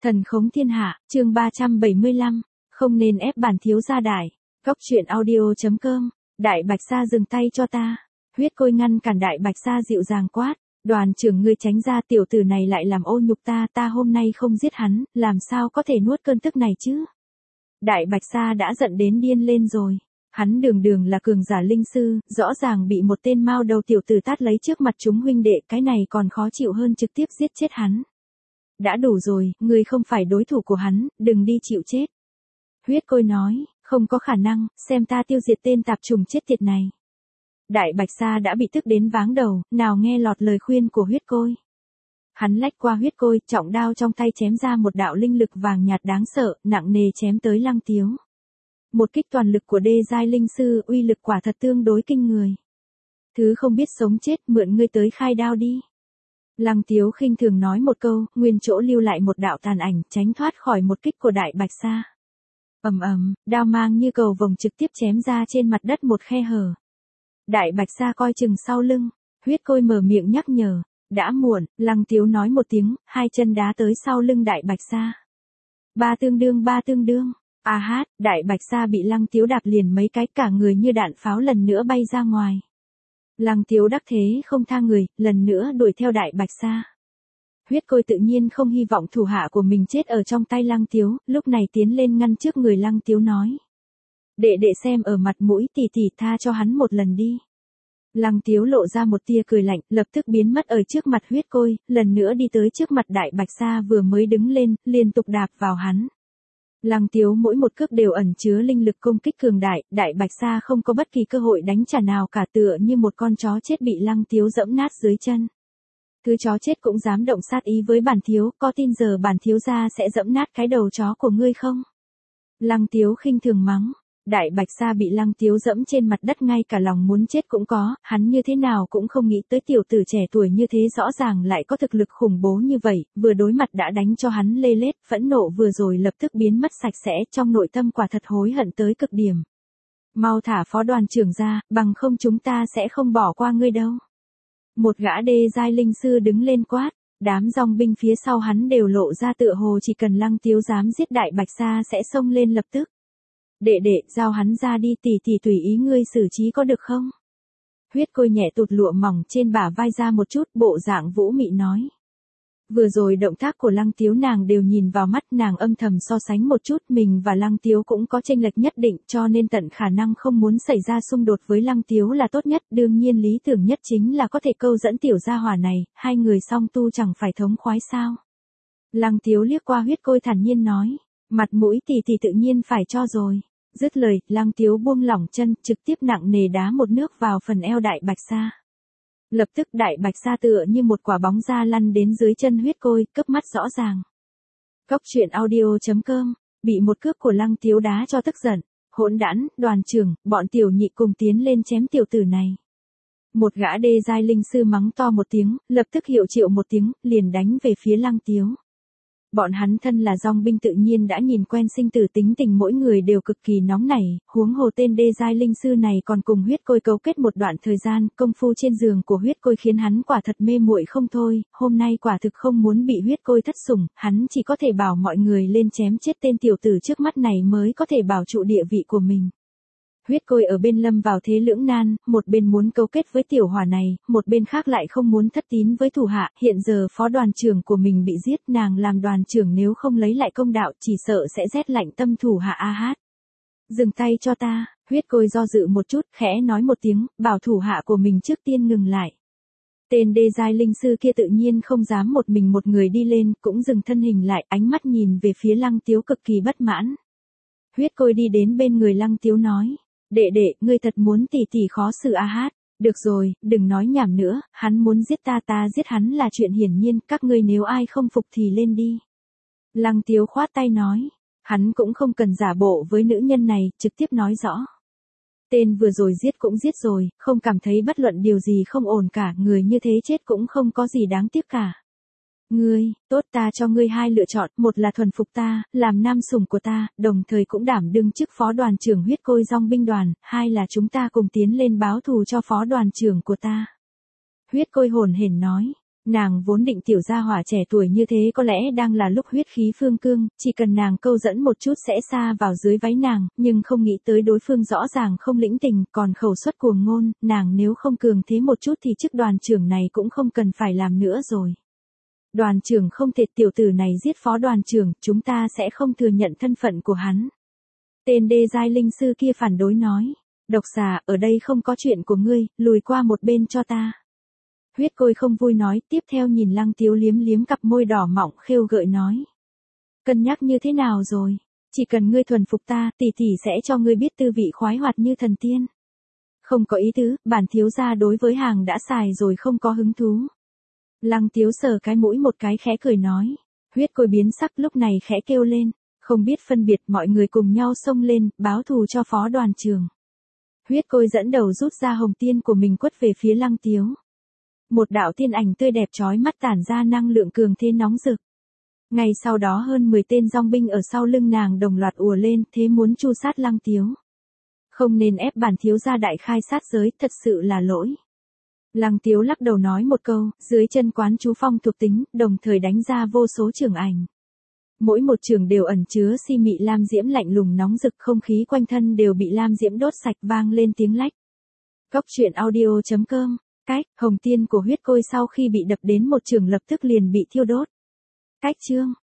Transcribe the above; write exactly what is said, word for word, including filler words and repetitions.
Thần khống thiên hạ, chương ba trăm bảy mươi lăm, không nên ép bản thiếu gia đại. Góc truyện audio.com, Đại Bạch Sa dừng tay cho ta. Huyết Côi ngăn cản Đại Bạch Sa dịu dàng quát, đoàn trưởng ngươi tránh ra, tiểu tử này lại làm ô nhục ta, ta hôm nay không giết hắn, làm sao có thể nuốt cơn tức này chứ. Đại Bạch Sa đã giận đến điên lên rồi. Hắn đường đường là cường giả linh sư, rõ ràng bị một tên mao đầu tiểu tử tát lấy trước mặt chúng huynh đệ, cái này còn khó chịu hơn trực tiếp giết chết hắn. Đã đủ rồi, ngươi không phải đối thủ của hắn, đừng đi chịu chết. Huyết Côi nói, không có khả năng, xem ta tiêu diệt tên tạp trùng chết tiệt này. Đại Bạch Sa đã bị tức đến váng đầu, nào nghe lọt lời khuyên của Huyết Côi. Hắn lách qua Huyết Côi, trọng đao trong tay chém ra một đạo linh lực vàng nhạt đáng sợ, nặng nề chém tới Lăng Tiếu. Một kích toàn lực của đê giai linh sư, uy lực quả thật tương đối kinh người. Thứ không biết sống chết, mượn ngươi tới khai đao đi. Lăng Tiếu khinh thường nói một câu, nguyên chỗ lưu lại một đạo tàn ảnh, tránh thoát khỏi một kích của Đại Bạch Sa. Ầm ầm, đao mang như cầu vồng trực tiếp chém ra trên mặt đất một khe hở. Đại Bạch Sa coi chừng sau lưng, Huyết Côi mở miệng nhắc nhở, đã muộn, Lăng Tiếu nói một tiếng, hai chân đá tới sau lưng Đại Bạch Sa. Ba tương đương ba tương đương, a hát, Đại Bạch Sa bị Lăng Tiếu đạp liền mấy cái, cả người như đạn pháo lần nữa bay ra ngoài. Lăng Tiếu đắc thế không tha người, lần nữa đuổi theo Đại Bạch Sa. Huyết Côi tự nhiên không hy vọng thủ hạ của mình chết ở trong tay Lăng Tiếu, lúc này tiến lên ngăn trước người Lăng Tiếu nói. Đệ đệ xem ở mặt mũi tỷ tỷ, tha cho hắn một lần đi. Lăng Tiếu lộ ra một tia cười lạnh, lập tức biến mất ở trước mặt Huyết Côi, lần nữa đi tới trước mặt Đại Bạch Sa vừa mới đứng lên, liên tục đạp vào hắn. Lăng Tiếu mỗi một cước đều ẩn chứa linh lực công kích cường đại, Đại Bạch Sa không có bất kỳ cơ hội đánh trả nào cả, tựa như một con chó chết bị Lăng Tiếu dẫm nát dưới chân. Thứ chó chết cũng dám động sát ý với bản thiếu, có tin giờ bản thiếu gia sẽ dẫm nát cái đầu chó của ngươi không? Lăng Tiếu khinh thường mắng. Đại Bạch Sa bị Lăng Tiếu dẫm trên mặt đất, ngay cả lòng muốn chết cũng có, hắn như thế nào cũng không nghĩ tới tiểu tử trẻ tuổi như thế rõ ràng lại có thực lực khủng bố như vậy, vừa đối mặt đã đánh cho hắn lê lết, phẫn nộ vừa rồi lập tức biến mất sạch sẽ, trong nội tâm quả thật hối hận tới cực điểm. Mau thả phó đoàn trưởng ra, bằng không chúng ta sẽ không bỏ qua ngươi đâu. Một gã đê giai linh sư đứng lên quát, đám dòng binh phía sau hắn đều lộ ra tựa hồ chỉ cần Lăng Tiếu dám giết Đại Bạch Sa sẽ xông lên lập tức. Đệ đệ, giao hắn ra đi, tỷ tỷ tùy ý ngươi xử trí có được không? Huyết Côi nhẹ tụt lụa mỏng trên bả vai ra một chút, bộ dạng vũ mị nói. Vừa rồi động tác của Lăng Tiếu nàng đều nhìn vào mắt, nàng âm thầm so sánh một chút, mình và Lăng Tiếu cũng có chênh lệch nhất định, cho nên tận khả năng không muốn xảy ra xung đột với Lăng Tiếu là tốt nhất, đương nhiên lý tưởng nhất chính là có thể câu dẫn tiểu gia hỏa này, hai người song tu chẳng phải thống khoái sao? Lăng Tiếu liếc qua Huyết Côi thản nhiên nói, mặt mũi tỷ tỷ tự nhiên phải cho rồi. Dứt lời, Lăng Tiếu buông lỏng chân, trực tiếp nặng nề đá một nước vào phần eo Đại Bạch Sa. Lập tức Đại Bạch Sa tựa như một quả bóng ra lăn đến dưới chân Huyết Côi, cướp mắt rõ ràng. Góc truyện audio.com, bị một cước của Lăng Tiếu đá cho tức giận, hỗn đản, đoàn trưởng, bọn tiểu nhị cùng tiến lên chém tiểu tử này. Một gã đê giai linh sư mắng to một tiếng, lập tức hiệu triệu một tiếng, liền đánh về phía Lăng Tiếu. Bọn hắn thân là dòng binh tự nhiên đã nhìn quen sinh tử, tính tình mỗi người đều cực kỳ nóng nảy, huống hồ tên đê giai linh sư này còn cùng Huyết Côi cấu kết một đoạn thời gian, công phu trên giường của Huyết Côi khiến hắn quả thật mê muội không thôi, hôm nay quả thực không muốn bị Huyết Côi thất sủng, hắn chỉ có thể bảo mọi người lên chém chết tên tiểu tử trước mắt này mới có thể bảo trụ địa vị của mình. Huyết Côi ở bên lâm vào thế lưỡng nan, một bên muốn cấu kết với tiểu hỏa này, một bên khác lại không muốn thất tín với thủ hạ, hiện giờ phó đoàn trưởng của mình bị giết, nàng làm đoàn trưởng nếu không lấy lại công đạo chỉ sợ sẽ rét lạnh tâm thủ hạ a hát. Dừng tay cho ta, Huyết Côi do dự một chút, khẽ nói một tiếng, bảo thủ hạ của mình trước tiên ngừng lại. Tên đê giai linh sư kia tự nhiên không dám một mình một người đi lên, cũng dừng thân hình lại, ánh mắt nhìn về phía Lăng Tiếu cực kỳ bất mãn. Huyết Côi đi đến bên người Lăng Tiếu nói. Đệ đệ, ngươi thật muốn tỷ tỷ khó xử a hát, được rồi, đừng nói nhảm nữa, hắn muốn giết ta ta giết hắn là chuyện hiển nhiên, các ngươi nếu ai không phục thì lên đi. Lăng Tiếu khoát tay nói, hắn cũng không cần giả bộ với nữ nhân này, trực tiếp nói rõ. Tên vừa rồi giết cũng giết rồi, không cảm thấy bất luận điều gì không ổn cả, người như thế chết cũng không có gì đáng tiếc cả. Ngươi, tốt, ta cho ngươi hai lựa chọn, một là thuần phục ta, làm nam sủng của ta, đồng thời cũng đảm đương chức phó đoàn trưởng Huyết Côi dòng binh đoàn, hai là chúng ta cùng tiến lên báo thù cho phó đoàn trưởng của ta. Huyết Côi hồn hển nói, Nàng vốn định tiểu gia hỏa trẻ tuổi như thế có lẽ đang là lúc huyết khí phương cương, chỉ cần nàng câu dẫn một chút sẽ xa vào dưới váy nàng, nhưng không nghĩ tới đối phương rõ ràng không lĩnh tình, còn khẩu suất cuồng ngôn, nàng nếu không cường thế một chút thì chức đoàn trưởng này cũng không cần phải làm nữa rồi. Đoàn trưởng không thể, tiểu tử này giết phó đoàn trưởng, chúng ta sẽ không thừa nhận thân phận của hắn. Tên đê giai linh sư kia phản đối nói. Độc xà, ở đây không có chuyện của ngươi, lùi qua một bên cho ta. Huyết Côi không vui nói, tiếp theo nhìn Lăng Tiếu liếm liếm cặp môi đỏ mọng khêu gợi nói. Cân nhắc như thế nào rồi? Chỉ cần ngươi thuần phục ta, tỷ tỷ sẽ cho ngươi biết tư vị khoái hoạt như thần tiên. Không có ý tứ, bản thiếu gia đối với hàng đã xài rồi không có hứng thú. Lăng Tiếu sờ cái mũi một cái khẽ cười nói. Huyết Côi biến sắc lúc này khẽ kêu lên, không biết phân biệt, mọi người cùng nhau xông lên, báo thù cho phó đoàn trưởng. Huyết Côi dẫn đầu rút ra hồng tiên của mình quất về phía Lăng Tiếu. Một đạo tiên ảnh tươi đẹp chói mắt tản ra năng lượng cường thế nóng rực. Ngay sau đó hơn mười tên dòng binh ở sau lưng nàng đồng loạt ùa lên, thế muốn chu sát Lăng Tiếu. Không nên ép bản thiếu gia đại khai sát giới, thật sự là lỗi. Lăng Tiếu lắc đầu nói một câu, dưới chân quán chú phong thuộc tính, đồng thời đánh ra vô số trường ảnh. Mỗi một trường đều ẩn chứa si mị lam diễm lạnh lùng nóng rực, không khí quanh thân đều bị lam diễm đốt sạch, vang lên tiếng lách. Góc truyện audio chấm com. Cách, hồng tiên của Huyết Côi sau khi bị đập đến một trường lập tức liền bị thiêu đốt. Cách chương